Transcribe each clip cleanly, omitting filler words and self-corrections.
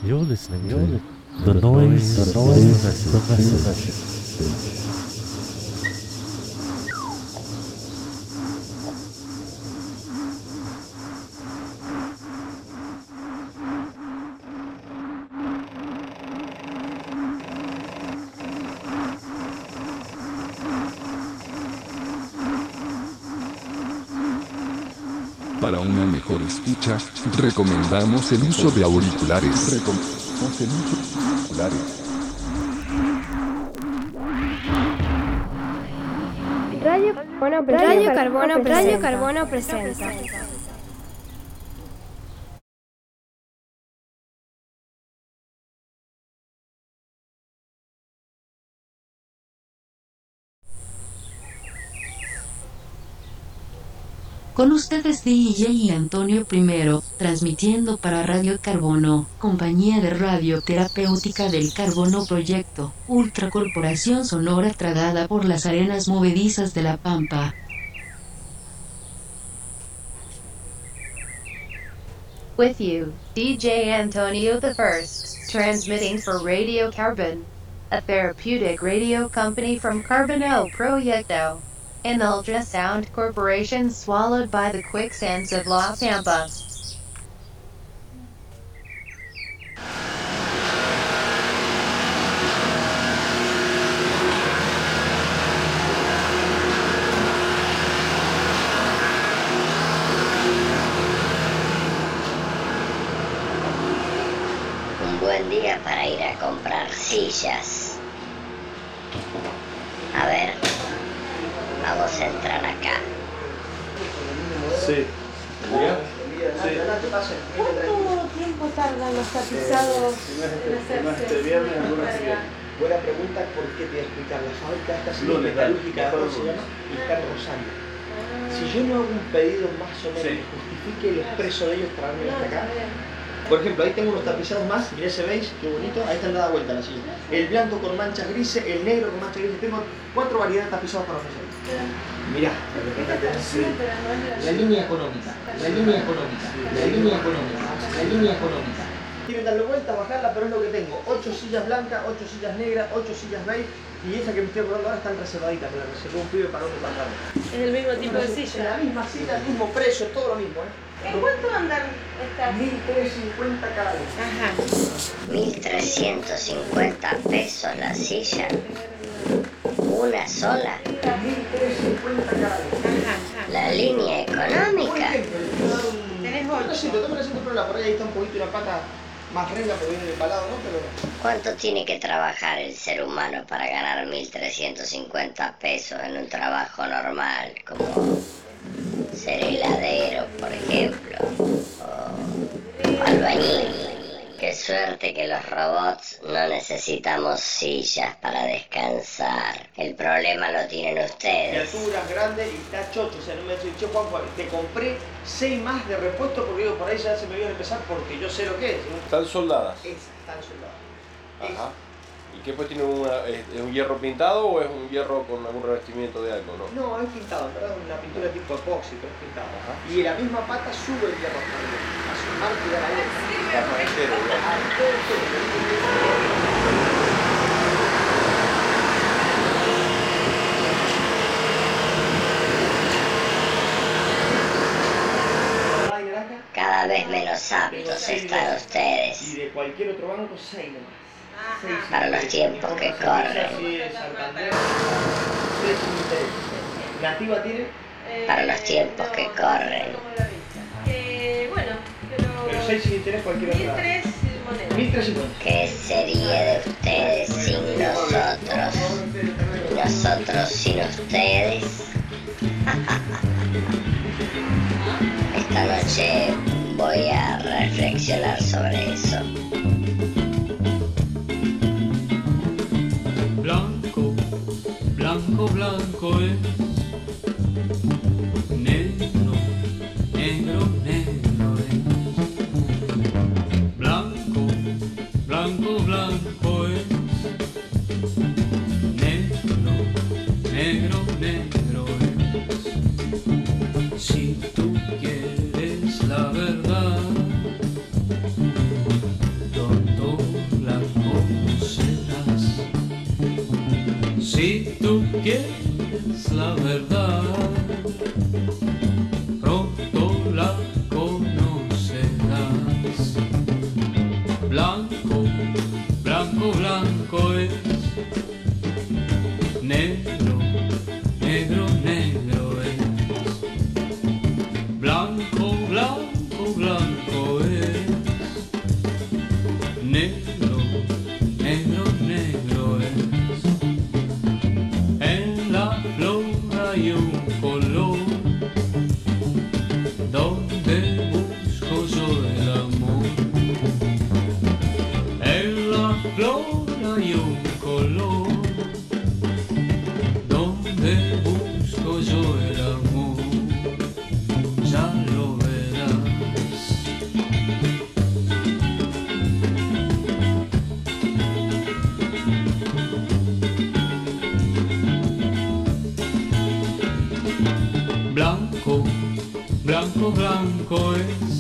You're listening to The Noise, the message. Para una mejor escucha, recomendamos el uso de auriculares. Radio Carbono presenta. Con ustedes DJ Antonio I, transmitiendo para Radio Carbono, compañía de radio terapéutica del Carbono Proyecto, ultracorporación sonora tragada por las arenas movedizas de la Pampa. With you, DJ Antonio I, transmitting for Radio Carbon, a therapeutic radio company from Carbono Proyecto, an ultrasound corporation swallowed by the quicksands of La Pampa. Buen día para ir a comprar sillas. A ver, vamos a entrar acá. Sí. ¿Diga? ¿Cuánto tiempo tardan los tapizados Si no es este viernes, alguna se viene. Buena pregunta, ¿por qué te voy a explicar? La fábrica esta Lunes, metalúrgica, dale. ¿cómo se llama? Y está en Rosario. Si yo no hago un pedido más o menos que justifique el expreso de ellos traerme hasta acá. Por ejemplo, ahí tengo unos tapizados más, mirá ese beige, qué bonito, ahí están dada vuelta la silla. El blanco con manchas grises, el negro con manchas grises, tengo 4 variedades de tapizados para ofrecer. Mirá, la línea económica, la línea económica, la línea económica, la línea económica. Quieren darle vuelta, bajarla, pero es lo que tengo. 8 sillas blancas, 8 sillas negras, 8 sillas beige, y esa que me estoy acordando ahora están reservaditas, me la reservó un pibe para otro pantalón. Es el mismo tipo de silla. La misma silla, el mismo precio, todo lo mismo, ¿En cuánto andan estas? 1.350 cada vez. Ajá. 1.350 pesos la silla. Una sola. 1.350 cada vez. Ajá. La línea económica. Tenés Yo 8. siento, también siento, pero por ahí está un poquito una pata más renga porque viene empalado, ¿no? Pero ¿Cuánto tiene que trabajar el ser humano para ganar 1.350 pesos en un trabajo normal, como ser heladero, por ejemplo, o albañil? Qué suerte que los robots no necesitamos sillas para descansar. El problema lo tienen ustedes. criaturas grandes y está chocho. O sea, no me decís, che, Juanjo, te compré 6 más de repuesto porque digo, por ahí ya se me iban a empezar porque yo sé lo que es, ¿no? Están soldadas. Esa, está el soldado. Ajá. ¿Y qué pues tiene es un hierro pintado o es un hierro con algún revestimiento de algo, no? No, es pintado, en verdad, una pintura tipo epoxi, pero es pintado. Ajá. Y en la misma pata sube el hierro hasta arriba. Hace un marco y da la vuelta. Ajá, entero, digamos. Ah, todo. Cada vez menos aptos están Y ustedes de cualquier otro banco, 6 nomás. 6 para los tiempos que corren. Sí, Santander. 6 sin interés. Nativa tiene, Para los tiempos que corren. Bueno, pero 6 sin interés cualquier otro banco. 1.300 monedas. 1.350. ¿Qué sería de ustedes sin nosotros? ¿Y nosotros sin ustedes? Esta noche voy a reflexionar sobre eso. Blanco, blanco, blanco es. Negro, negro, negro es. Blanco, blanco, blanco es. Negro, negro, negro es. Si tú quieres la verdad, Si tú quieres la verdad, pronto la conocerás. Blanco, blanco, blanco es. Negro, negro, negro es. Blanco, blanco, blanco es. Negro, negro, negro es. En la flor hay un color donde busco yo el amor. En la flor hay un color donde busco yo el amor. Ya lo verás. Blanco, blanco, blanco es.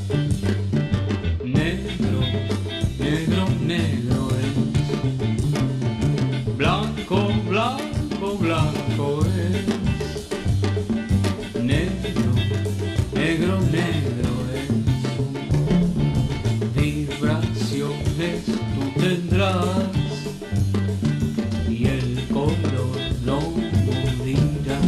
Negro, negro, negro es. Blanco, blanco, blanco es. Negro, negro, negro es. Vibraciones tú tendrás y el color no morirá.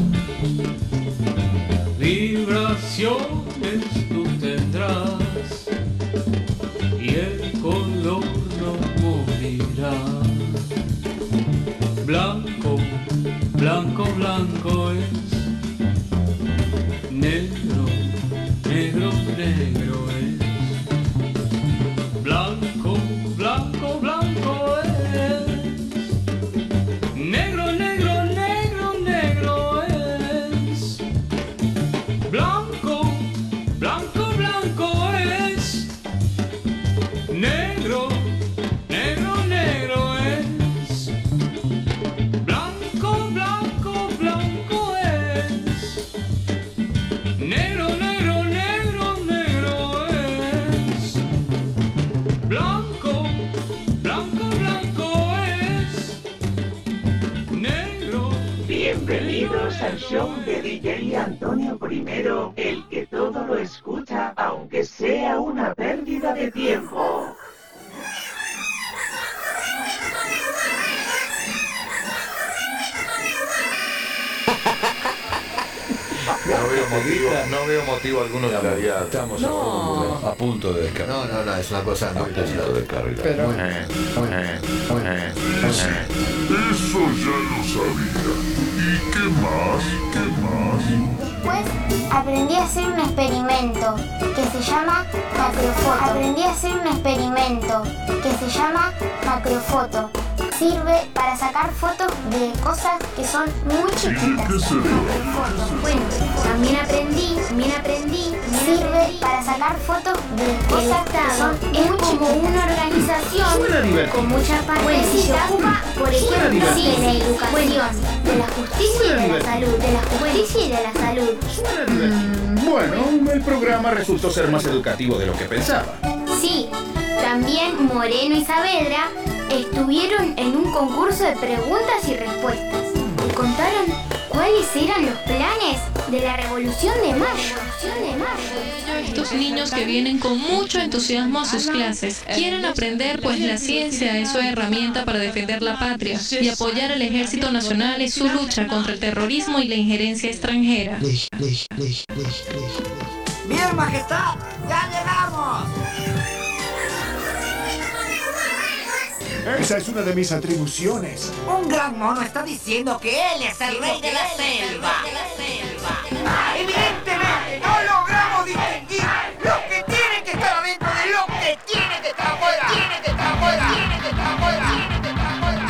Vibraciones tú tendrás y el color no morirá. Blanco, blanco, blanco es. Negro, negro, negro es. Blanco, blanco, blanco es. Negro, negro, negro, negro es. Blanco, blanco, blanco es. Negro, negro, negro es. Blanco, blanco, blanco es. Negro, negro, negro, negro es. Blanco, blanco, blanco es. Negro. Bienvenidos al show de DJ Antonio I, el que todo lo escucha, aunque sea una pérdida de tiempo. No veo motivo alguno que ya estamos a punto de descargar. No, es una cosa muy punto de descargar. Pero... Eso ya lo sabía. ¿Y qué más? ¿Qué más? Después aprendí a hacer un experimento que se llama macrofoto. Sirve para sacar fotos de cosas que son muy chiquitas. Bueno, también aprendí. Sirve para sacar fotos de cosas que son muy como una organización con mucha parte que se ocupa, por ejemplo, de la educación, de la justicia y de la salud. Bueno, el programa resultó ser más educativo de lo que pensaba. Sí, también Moreno y Saavedra estuvieron en un concurso de preguntas y respuestas y contaron cuáles eran los planes de la Revolución de Mayo. Estos niños que vienen con mucho entusiasmo a sus clases quieren aprender, pues la ciencia es su herramienta para defender la patria y apoyar al Ejército Nacional en su lucha contra el terrorismo y la injerencia extranjera. ¡Bien, Majestad! ¡Ya llegamos! Esa es una de mis atribuciones. Un gran mono está diciendo que él es el rey de la selva. Evidentemente no logramos distinguir lo que tiene que estar adentro de lo que tiene que estar afuera. Tiene que estar afuera. Tiene que estar afuera. Tiene que estar afuera.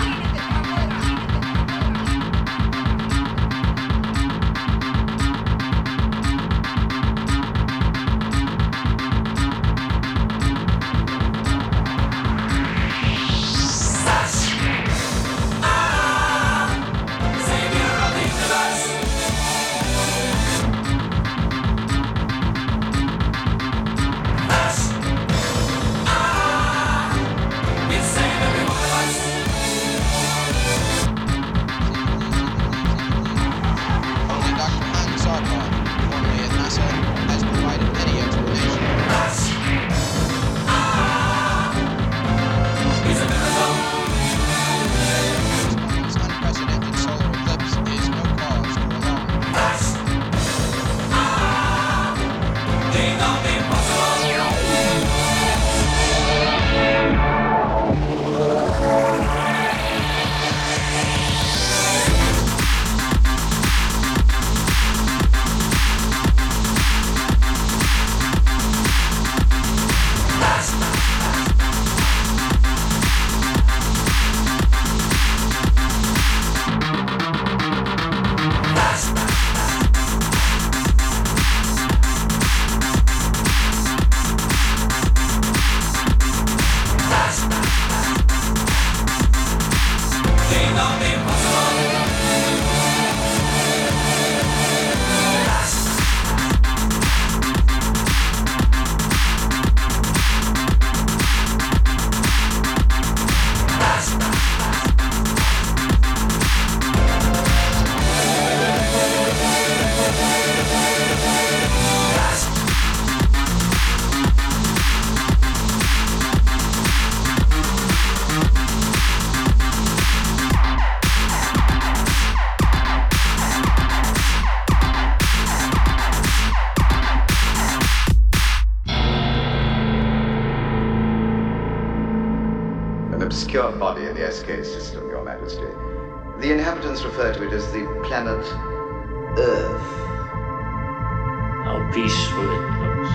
obscure body in the SK system, Your Majesty. The inhabitants refer to it as the planet Earth. How peaceful it looks.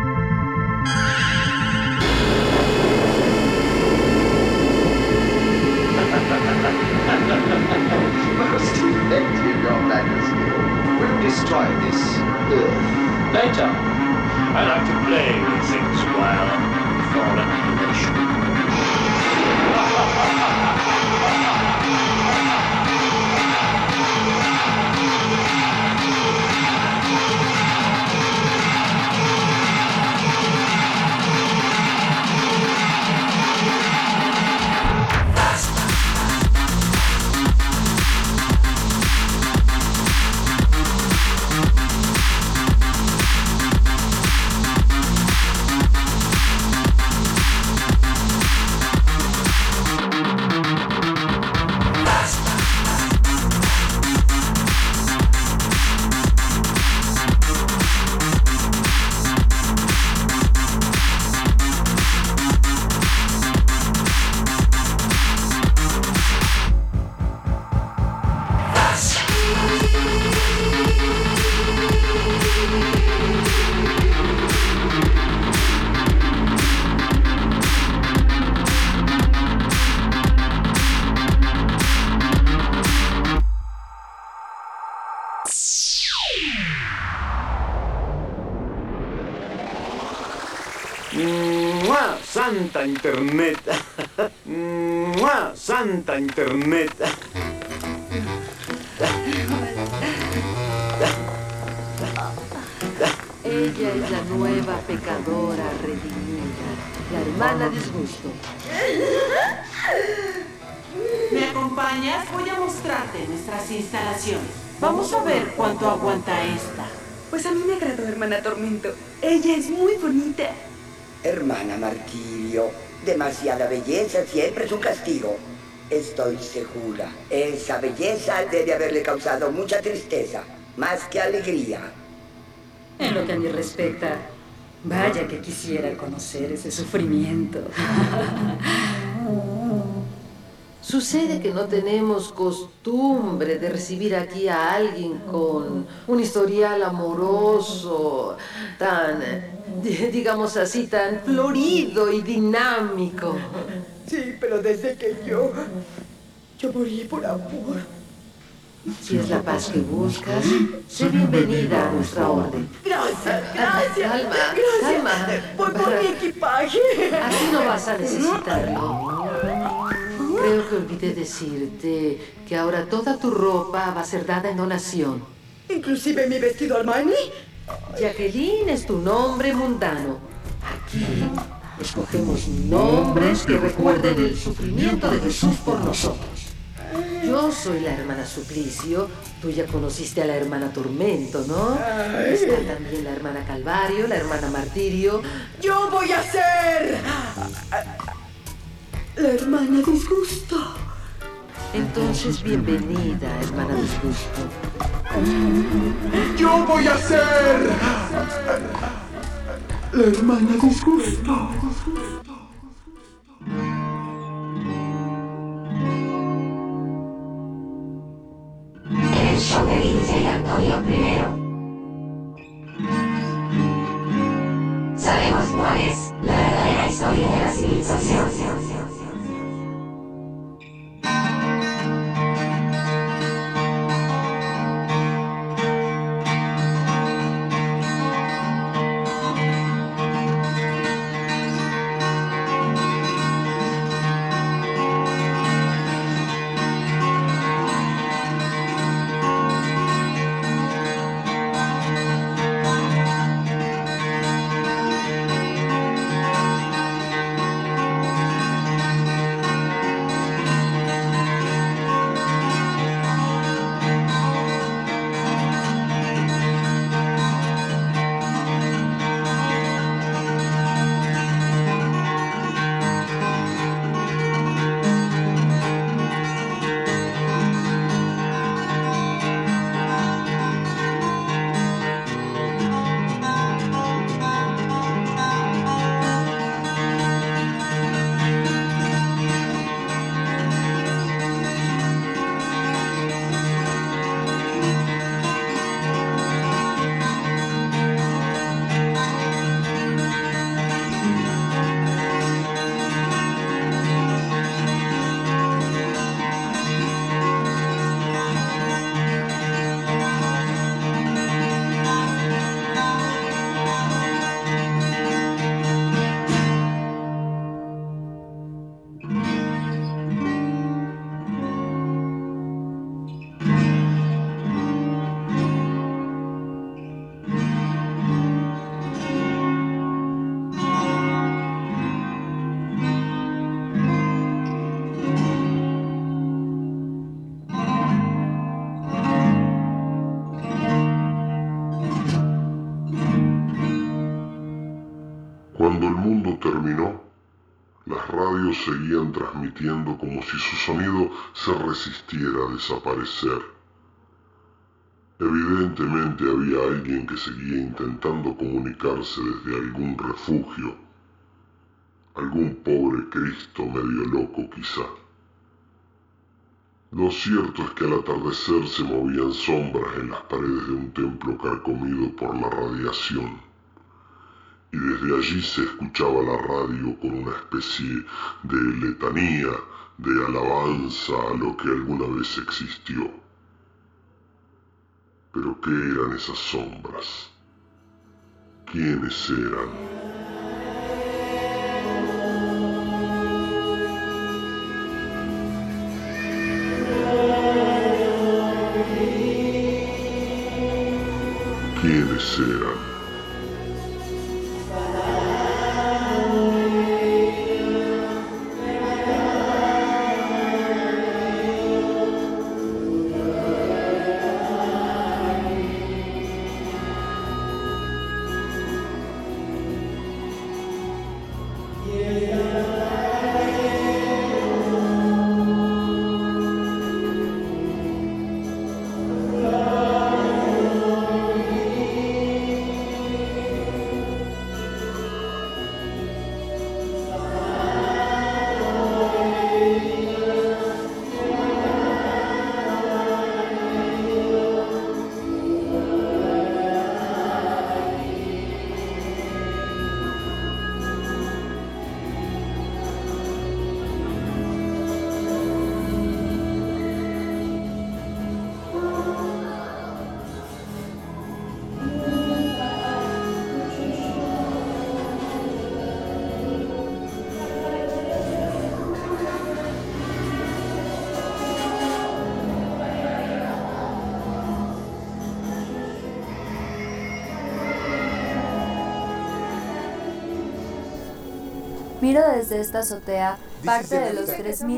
Most effective, Your Majesty. We'll destroy this Earth. Later. I like to play with things while foreign animation. ¡Mua! ¡Santa Internet! ¡Mua! ¡Santa Internet! Ella es la nueva pecadora redimida, la hermana Disgusto. ¿Me acompañas? Voy a mostrarte nuestras instalaciones. Vamos a ver cuánto aguanta esta. Pues a mí me agradó, hermana Tormento. Ella es muy bonita. Hermana Martirio, demasiada belleza siempre es un castigo. Estoy segura, esa belleza debe haberle causado mucha tristeza, más que alegría. En lo que a mí respecta, vaya que quisiera conocer ese sufrimiento. Sucede que no tenemos costumbre de recibir aquí a alguien con un historial amoroso tan, digamos así, tan florido y dinámico. Sí, pero desde que yo morí por amor. Si es la paz que buscas, sé bienvenida a nuestra orden. Gracias. Calma. Voy por mi equipaje. Así no vas a necesitarlo. Creo que olvidé decirte que ahora toda tu ropa va a ser dada en donación. ¿Inclusive mi vestido Armani? Jacqueline es tu nombre mundano. Aquí escogemos nombres que recuerden el sufrimiento de Jesús por nosotros. Yo soy la hermana Suplicio. Tú ya conociste a la hermana Tormento, ¿no? Está también la hermana Calvario, la hermana Martirio. ¡Yo voy a ser la hermana Disgusto! Entonces, bienvenida, hermana Disgusto. ¡Yo voy a ser la hermana Disgusto! El show de DJ Antonio I. Sabemos cuál es la verdadera historia de la civilización. seguían transmitiendo como si su sonido se resistiera a desaparecer. Evidentemente había alguien que seguía intentando comunicarse desde algún refugio, algún pobre Cristo medio loco quizá. Lo cierto es que al atardecer se movían sombras en las paredes de un templo carcomido por la radiación, y desde allí se escuchaba la radio con una especie de letanía, de alabanza a lo que alguna vez existió. Pero ¿qué eran esas sombras? ¿Quiénes eran? ¿Quiénes eran? Miro desde esta azotea parte de los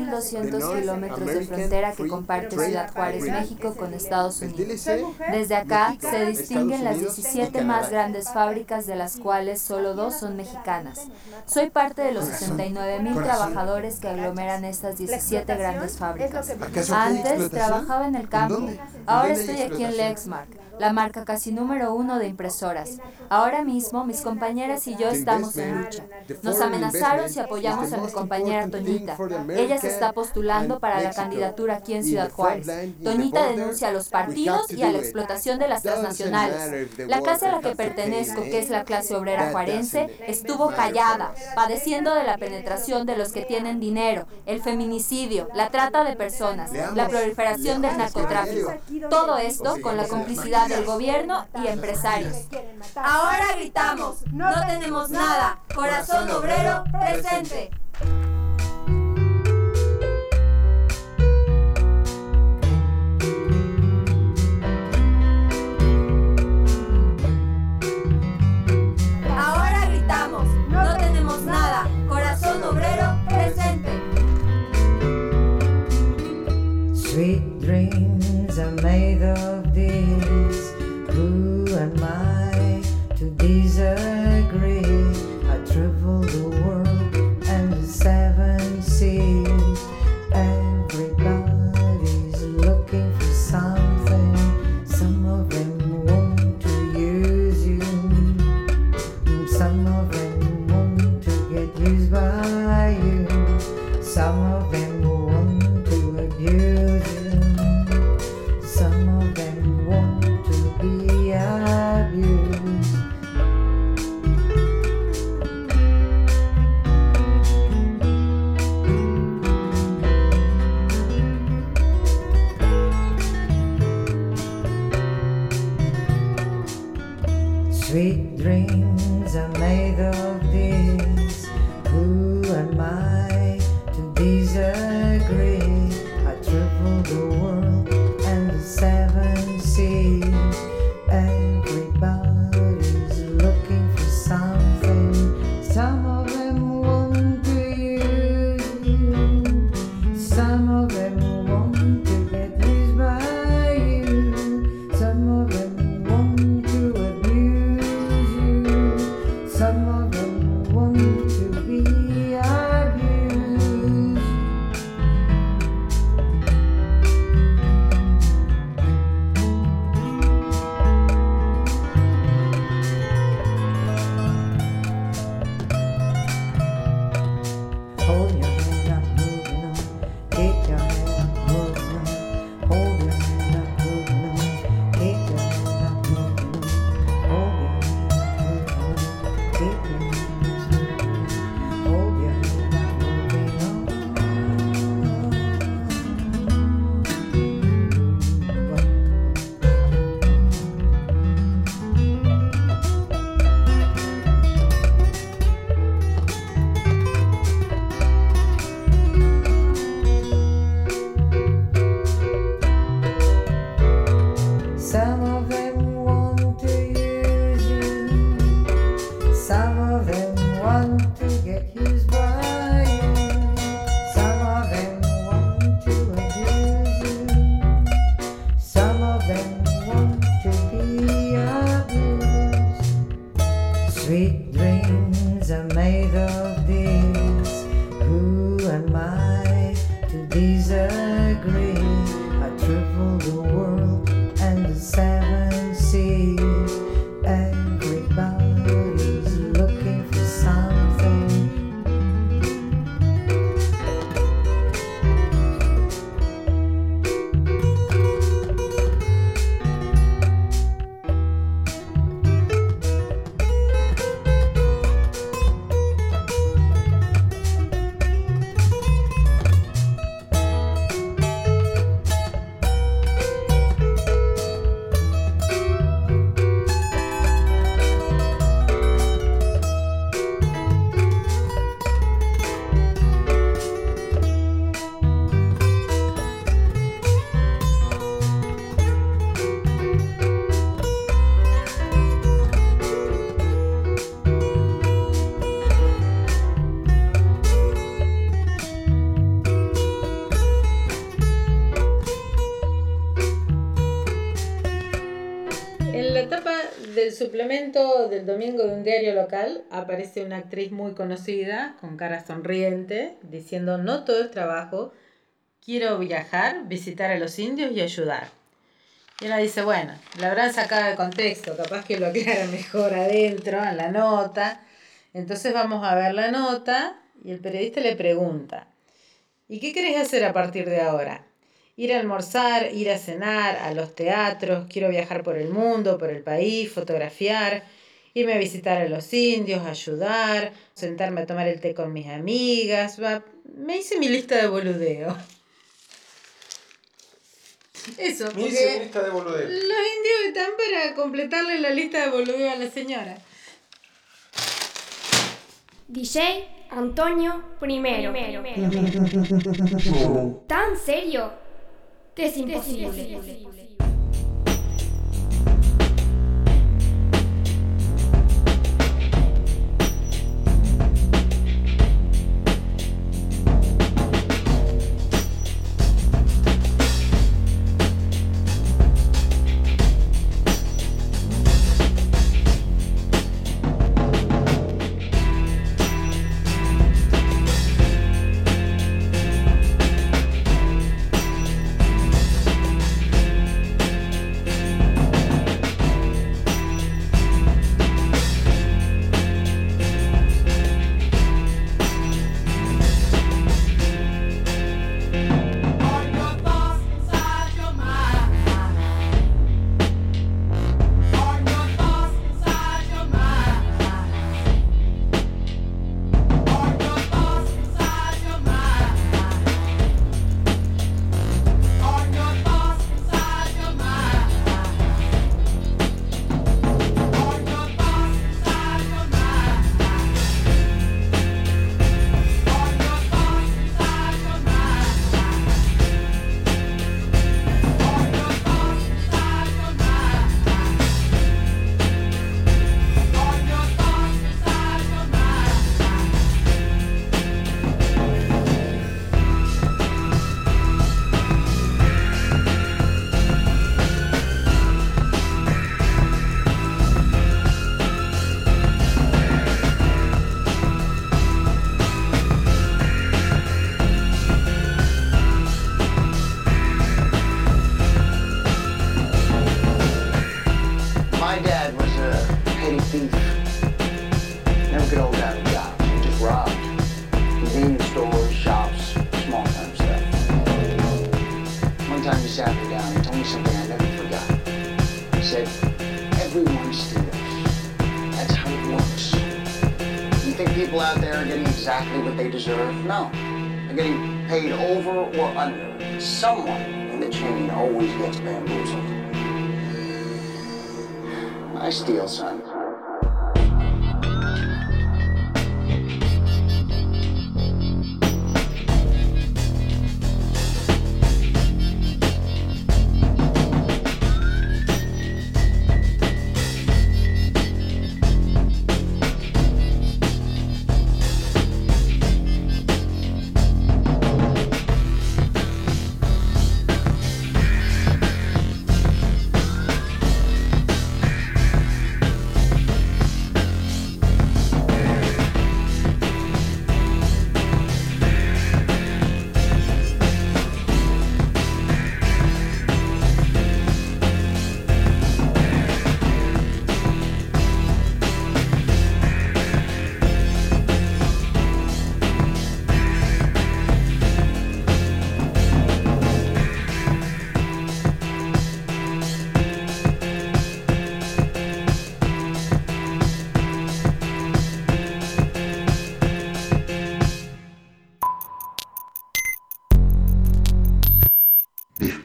3.200 kilómetros de frontera que comparte Ciudad Juárez, México, con Estados Unidos. Desde acá se distinguen las 17 más grandes fábricas, de las cuales solo 2 son mexicanas. Soy parte de los 69,000 trabajadores que aglomeran estas 17 grandes fábricas. Antes trabajaba en el campo, ahora estoy aquí en Lexmark, la marca casi número 1 de impresoras. Ahora mismo mis compañeras y yo estamos en lucha. Nos amenazaron si apoyamos a mi compañera Toñita. Ella se está postulando para la candidatura aquí en Ciudad Juárez. Toñita denuncia a los partidos y a la explotación de las transnacionales. La clase a la que pertenezco, que es la clase obrera juarense, estuvo callada, padeciendo de la penetración de los que tienen dinero, el feminicidio, la trata de personas, la proliferación del narcotráfico. Todo esto con la complicidad del gobierno y empresarios. Ahora gritamos, no tenemos nada, corazón obrero presente. Ahora gritamos, no tenemos nada, corazón obrero presente. Sweet dreams are made of this. Who am I to disagree? I travel the world and the 7 seas. Everybody's looking for something. Some of them want to use you. Some of them want to get used by you. Some of them want to abuse you. Some of them want to be abused. Sweet dreams are made of this. Who am I to disagree? I travel the world and the 7 seas. Everybody's looking for something. Some of them want to use you. Some of them want to get used by you. Some of them want to abuse you. Some of them want to be abused. disagree. I travel the world and the 7 seas. Everybody's looking for something. Del suplemento del domingo de un diario local aparece una actriz muy conocida con cara sonriente diciendo: no todo es trabajo, quiero viajar, visitar a los indios y ayudar. Y ella dice, bueno, la habrán sacado de contexto, capaz que lo aclara mejor adentro en la nota. Entonces vamos a ver la nota y el periodista le pregunta: ¿y qué querés hacer a partir de ahora? Ir a almorzar, ir a cenar, a los teatros, quiero viajar por el mundo, por el país, fotografiar, irme a visitar a los indios, ayudar, sentarme a tomar el té con mis amigas. Me hice mi lista de boludeo. Eso, Me hice mi lista de boludeo. Los indios están para completarle la lista de boludeo a la señora. DJ Antonio primero. ¿Tan serio? Es imposible. No, they're getting paid over or under. Someone in the chain always gets bamboozled. Nice deal, son.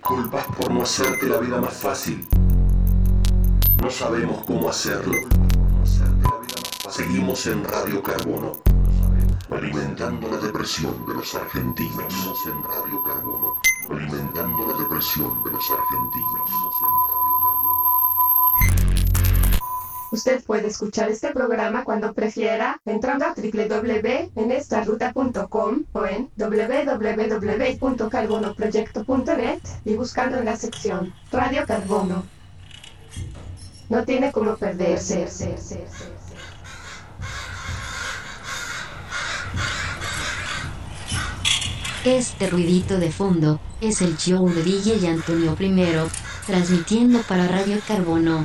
culpas por no hacerte la vida más fácil. No sabemos cómo hacerlo. Seguimos en Radio Carbono, alimentando la depresión de los argentinos. Seguimos en Radio Carbono, alimentando la depresión de los argentinos. Usted puede escuchar este programa cuando prefiera entrando a www.enestaruta.com o en www.carbonoproyecto.net y buscando en la sección Radio Carbono. No tiene cómo perderse. Este ruidito de fondo es el show de DJ Antonio I, transmitiendo para Radio Carbono.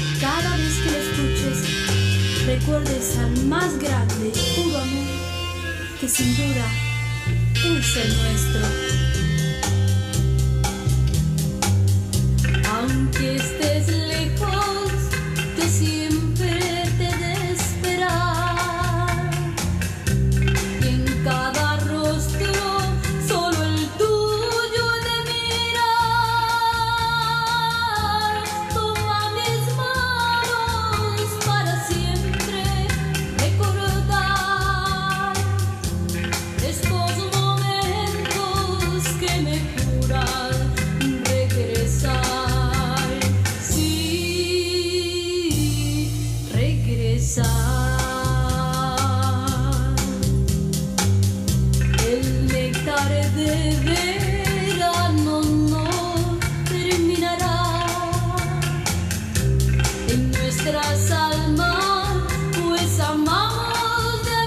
Recuerdes al más grande, puro amor, que sin duda es el nuestro. Aunque estés lejos, yo siempre te he de esperar. Y en cada rostro solo el tuyo he de mirar. Toma mis manos para siempre recordar estos momentos que me juran regresar. El néctar de verano no terminará en nuestras almas, pues amamos de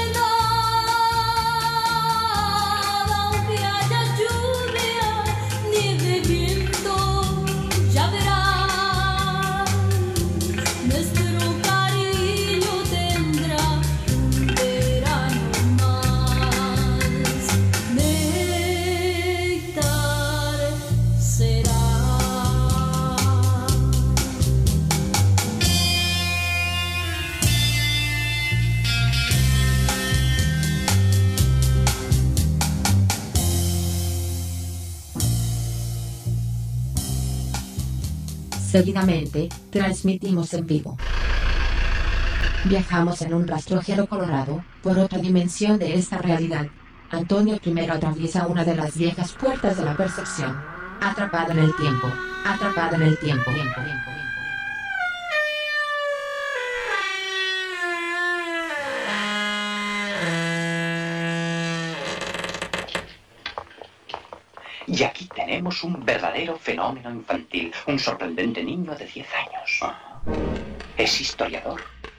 verdad. Aunque haya lluvia, nieve, viento, ya verás, nuestro Seguidamente, transmitimos en vivo. Viajamos en un rastrojero colorado, por otra dimensión de esta realidad. Antonio I atraviesa una de las viejas puertas de la percepción. Atrapado en el tiempo. Atrapado en el tiempo. Y aquí tenemos un verdadero fenómeno infantil, un sorprendente niño de 10 años. Es historiador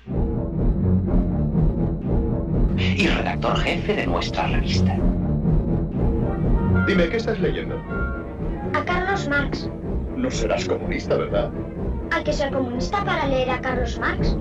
y redactor jefe de nuestra revista. Dime, ¿qué estás leyendo? A Carlos Marx. No serás comunista, ¿verdad? Hay que ser comunista para leer a Carlos Marx.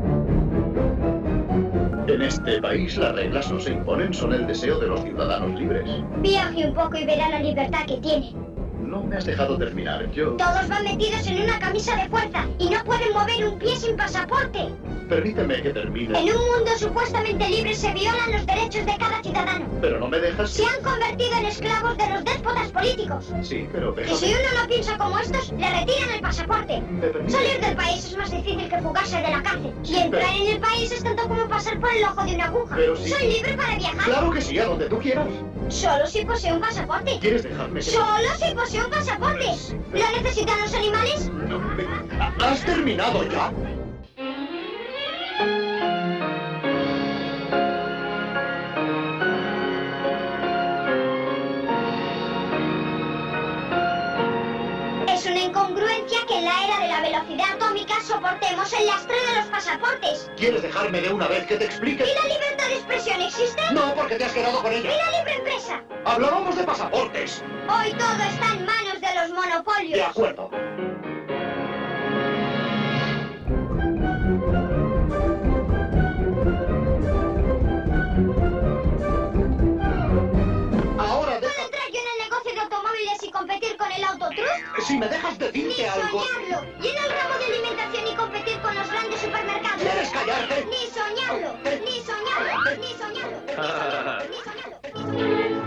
En este país las reglas no se imponen, son el deseo de los ciudadanos libres. Viaje un poco y verá la libertad que tiene. No me has dejado terminar, yo... Todos van metidos en una camisa de fuerza y no pueden mover un pie sin pasaporte. Permíteme que termine. En un mundo supuestamente libre se violan los derechos de cada ciudadano. Pero no me dejas... Se han convertido en esclavos de los déspotas políticos. Sí, pero déjame... Y si uno no piensa como estos, le retiran el pasaporte. Salir del país es más difícil que fugarse de la cárcel. Y entrar en el país es tanto como pasar por el ojo de una aguja. Pero sí. Soy libre para viajar. Claro que sí, a donde tú quieras. Solo si poseo un pasaporte. ¿Quieres dejarme que... Solo si poseo un pasaporte. ¿Lo necesitan los animales? No, ¿has terminado ya? Es una incongruencia que en la era de la velocidad atómica soportemos el lastre de los pasaportes. ¿Quieres dejarme de una vez que te explique? ¿Y la libertad de expresión existe? No, porque te has quedado con ¿Y ella. la libre empresa? Hablábamos de pasaportes. Hoy todo está en manos de los monopolios. De acuerdo. Ahora ¿Puedo entrar yo en el negocio de automóviles y competir con el autotrust? Si me dejas decirte algo... Ni soñarlo. ¿Y en el ramo de alimentación y competir con los grandes supermercados? ¿Quieres callarte? Ni soñarlo. Ni soñarlo. Ni soñarlo. Ni soñarlo. Ni soñarlo. Ni soñarlo.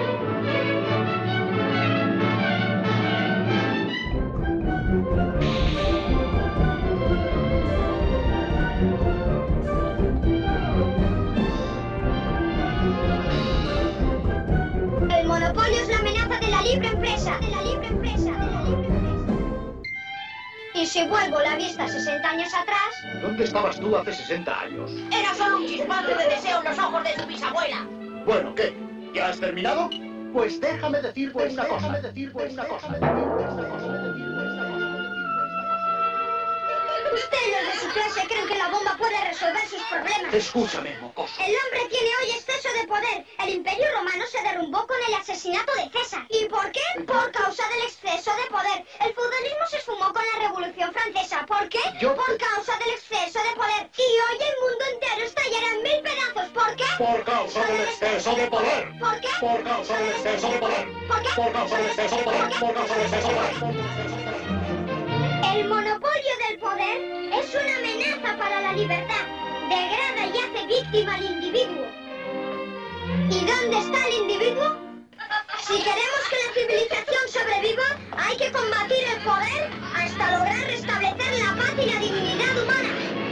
El monopolio es la amenaza de la libre empresa. De la libre empresa. De la libre empresa. Y si vuelvo la vista 60 años atrás... ¿Dónde estabas tú hace 60 años? Era solo un chispante de deseo en los ojos de su bisabuela. Bueno, ¿qué? ¿Ya has terminado? Pues déjame decirte una cosa. Ustedes los de su clase creen que la bomba puede resolver sus problemas. Escúchame, mocoso. El hombre tiene hoy exceso de poder. El Imperio Romano se derrumbó con el asesinato de César. ¿Y por qué? Por causa del exceso de poder. El feudalismo se esfumó con la Revolución Francesa. ¿Por qué? Por causa del exceso de poder. Y hoy el mundo entero estallará en 1000 pedazos. ¿Por qué? Por causa del exceso de poder. ¿Por qué? Por causa del exceso de poder. ¿Por qué? Por causa del exceso de poder. Por causa del exceso de poder. El monopolio del poder es una amenaza para la libertad. Degrada y hace víctima al individuo. ¿Y dónde está el individuo? Si queremos que la civilización sobreviva, hay que combatir el poder hasta lograr restablecer la paz y la dignidad humana.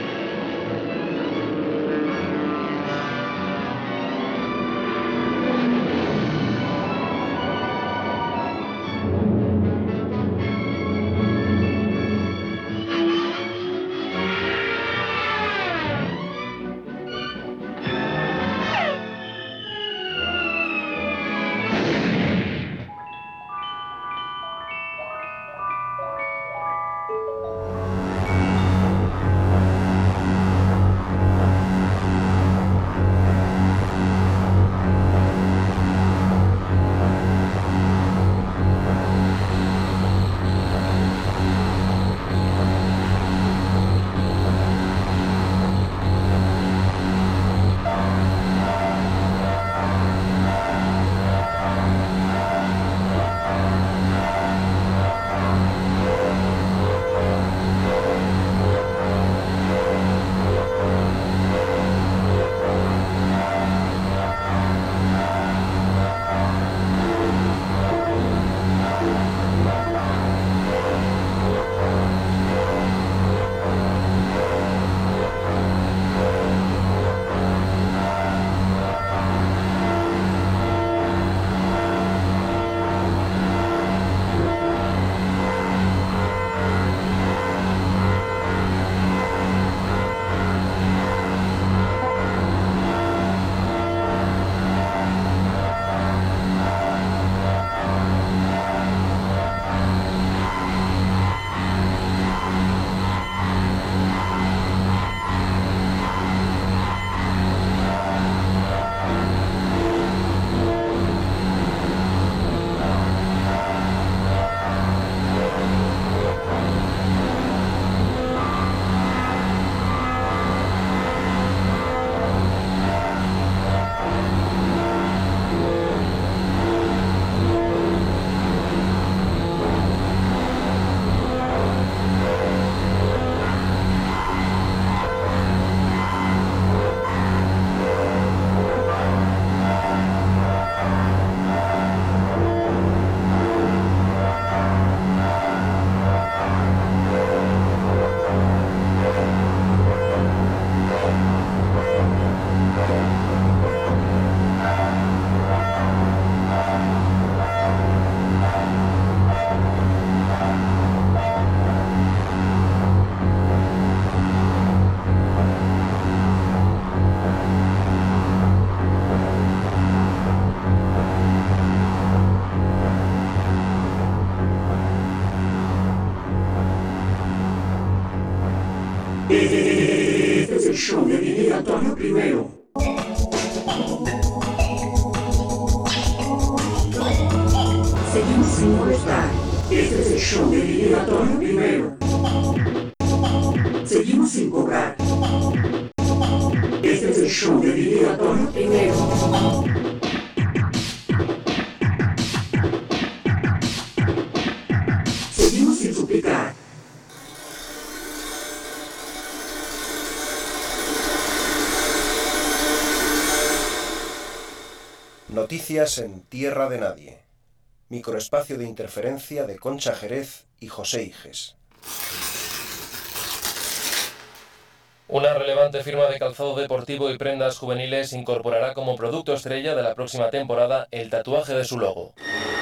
Este es el show de Miguel Antonio I. Seguimos sin molestar. Este es el show de Miguel Antonio I. Seguimos sin cobrar. Este es el show de Miguel Antonio I. Seguimos sin suplicar. Noticias en Tierra de Nadie. Microespacio de interferencia de Concha Jerez y José Iges. Una relevante firma de calzado deportivo y prendas juveniles incorporará como producto estrella de la próxima temporada el tatuaje de su logo.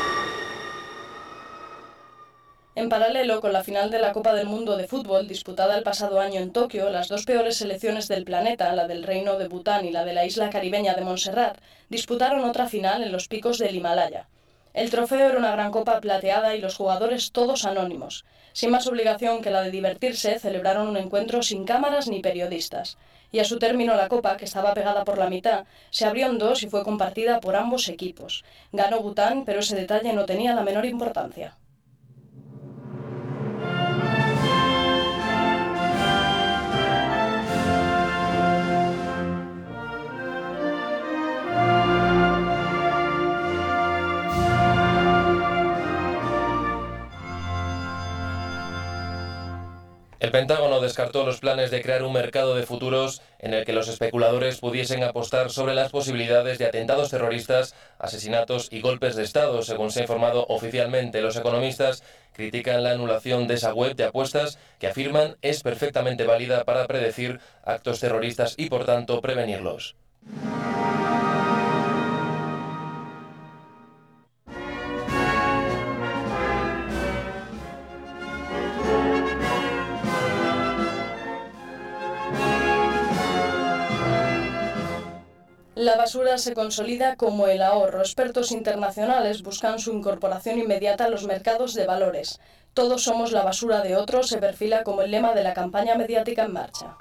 En paralelo con la final de la Copa del Mundo de Fútbol disputada el pasado año en Tokio, las dos peores selecciones del planeta, la del Reino de Bután y la de la isla caribeña de Montserrat, disputaron otra final en los picos del Himalaya. El trofeo era una gran copa plateada y los jugadores todos anónimos. Sin más obligación que la de divertirse, celebraron un encuentro sin cámaras ni periodistas. Y a su término la copa, que estaba pegada por la mitad, se abrió en dos y fue compartida por ambos equipos. Ganó Bután, pero ese detalle no tenía la menor importancia. El Pentágono descartó los planes de crear un mercado de futuros en el que los especuladores pudiesen apostar sobre las posibilidades de atentados terroristas, asesinatos y golpes de Estado, según se ha informado oficialmente. Los economistas critican la anulación de esa web de apuestas que afirman es perfectamente válida para predecir actos terroristas y, por tanto, prevenirlos. La basura se consolida como el ahorro. Expertos internacionales buscan su incorporación inmediata a los mercados de valores. Todos somos la basura de otros se perfila como el lema de la campaña mediática en marcha.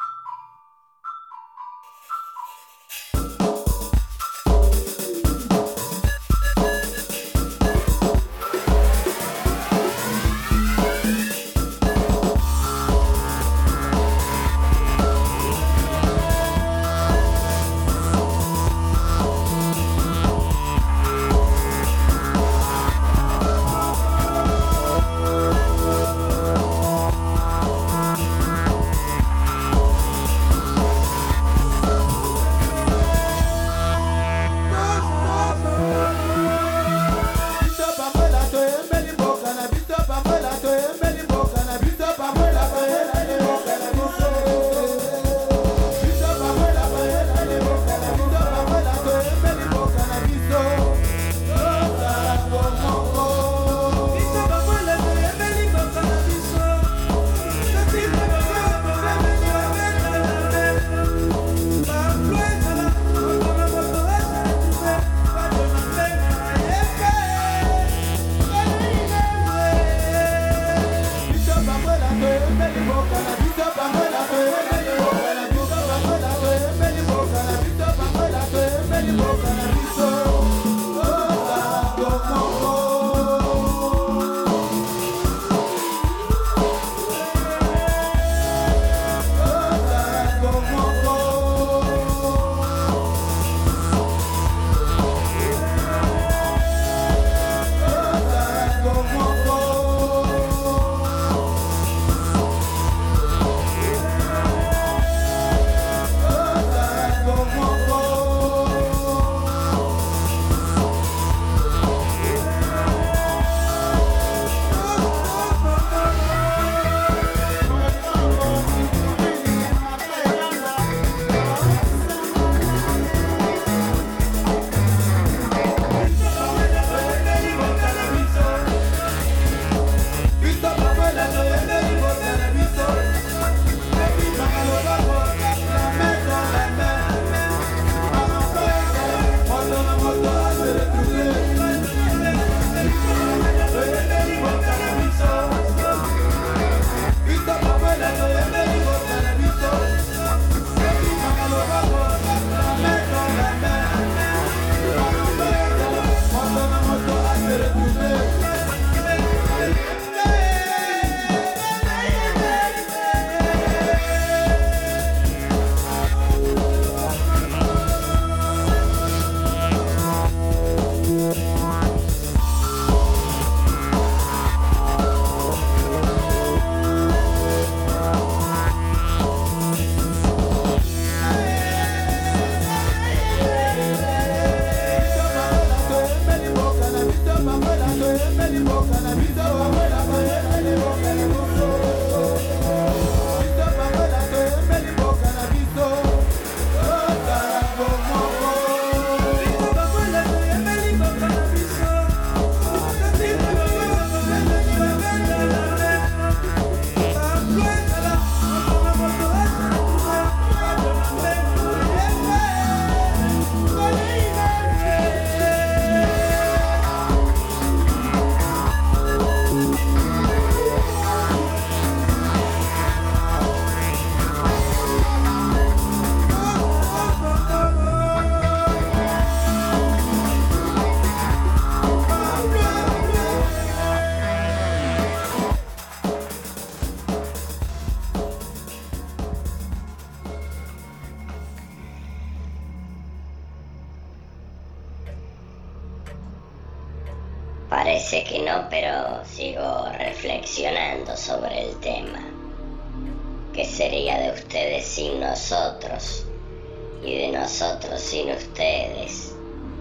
Parece que no, pero sigo reflexionando sobre el tema. ¿Qué sería de ustedes sin nosotros? Y de nosotros sin ustedes.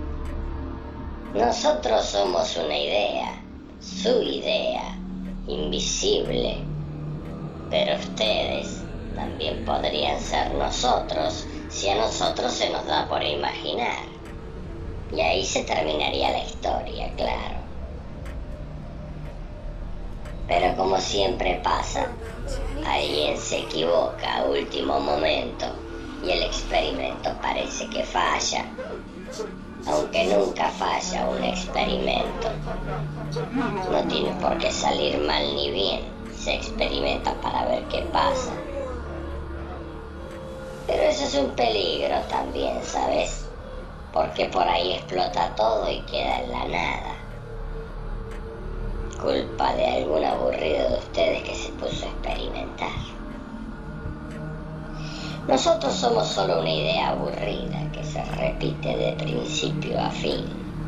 Nosotros somos una idea, su idea, invisible. Pero ustedes también podrían ser nosotros si a nosotros se nos da por imaginar. Y ahí se terminaría la historia, claro. Pero como siempre pasa, alguien se equivoca a último momento y el experimento parece que falla. Aunque nunca falla un experimento. No tiene por qué salir mal ni bien. Se experimenta para ver qué pasa. Pero eso es un peligro también, ¿sabes? Porque por ahí explota todo y queda en la nada. Culpa de algún aburrido de ustedes que se puso a experimentar. Nosotros somos solo una idea aburrida que se repite de principio a fin.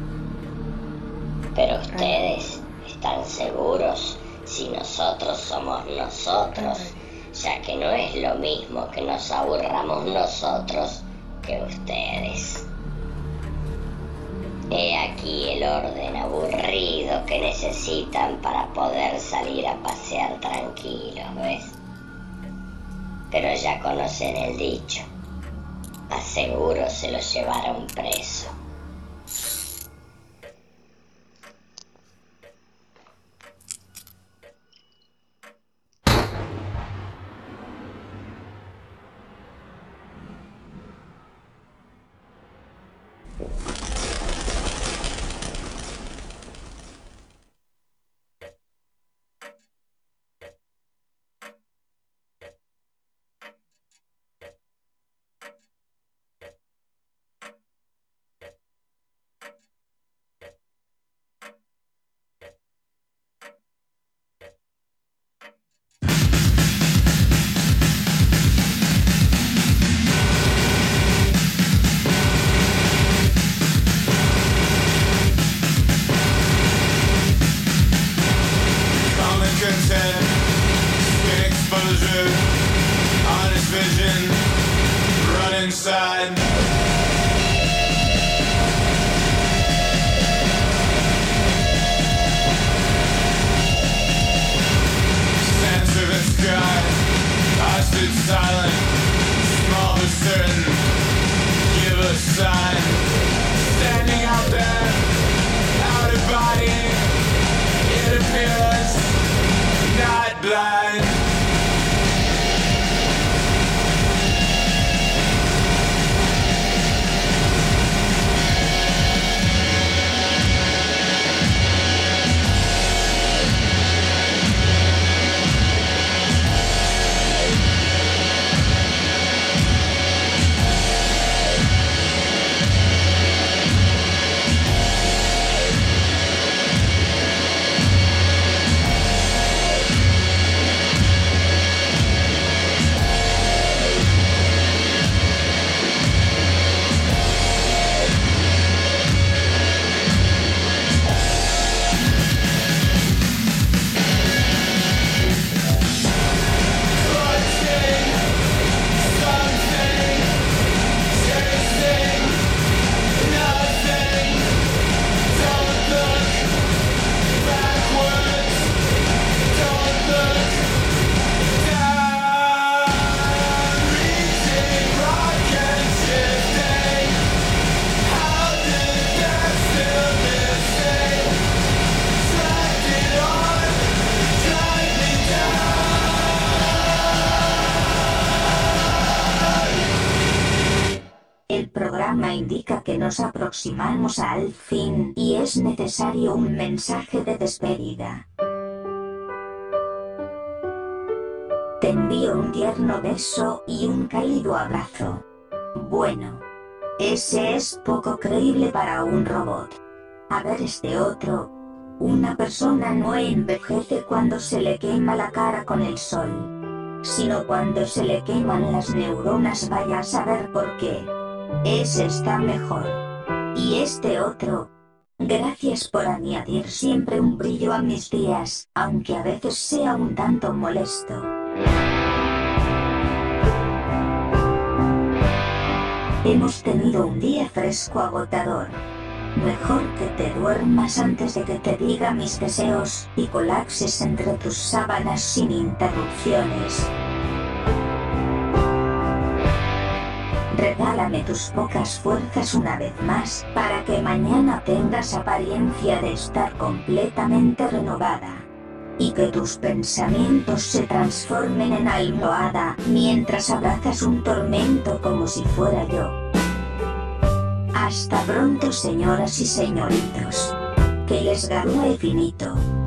Pero ustedes están seguros si nosotros somos nosotros, ya que no es lo mismo que nos aburramos nosotros que ustedes. He aquí el orden aburrido que necesitan para poder salir a pasear tranquilos, ¿ves? Pero ya conocen el dicho. Aseguro se lo llevaron preso. El programa indica que nos aproximamos al fin y es necesario un mensaje de despedida. Te envío un tierno beso y un cálido abrazo. Bueno, ese es poco creíble para un robot. A ver este otro. Una persona no envejece cuando se le quema la cara con el sol, sino cuando se le queman las neuronas, vaya a saber por qué. Ese está mejor. Y este otro. Gracias por añadir siempre un brillo a mis días, aunque a veces sea un tanto molesto. Hemos tenido un día fresco agotador. Mejor que te duermas antes de que te diga mis deseos y colapses entre tus sábanas sin interrupciones. Regálame tus pocas fuerzas una vez más, para que mañana tengas apariencia de estar completamente renovada. Y que tus pensamientos se transformen en almohada, mientras abrazas un tormento como si fuera yo. Hasta pronto, señoras y señoritos. Que les gradúe finito.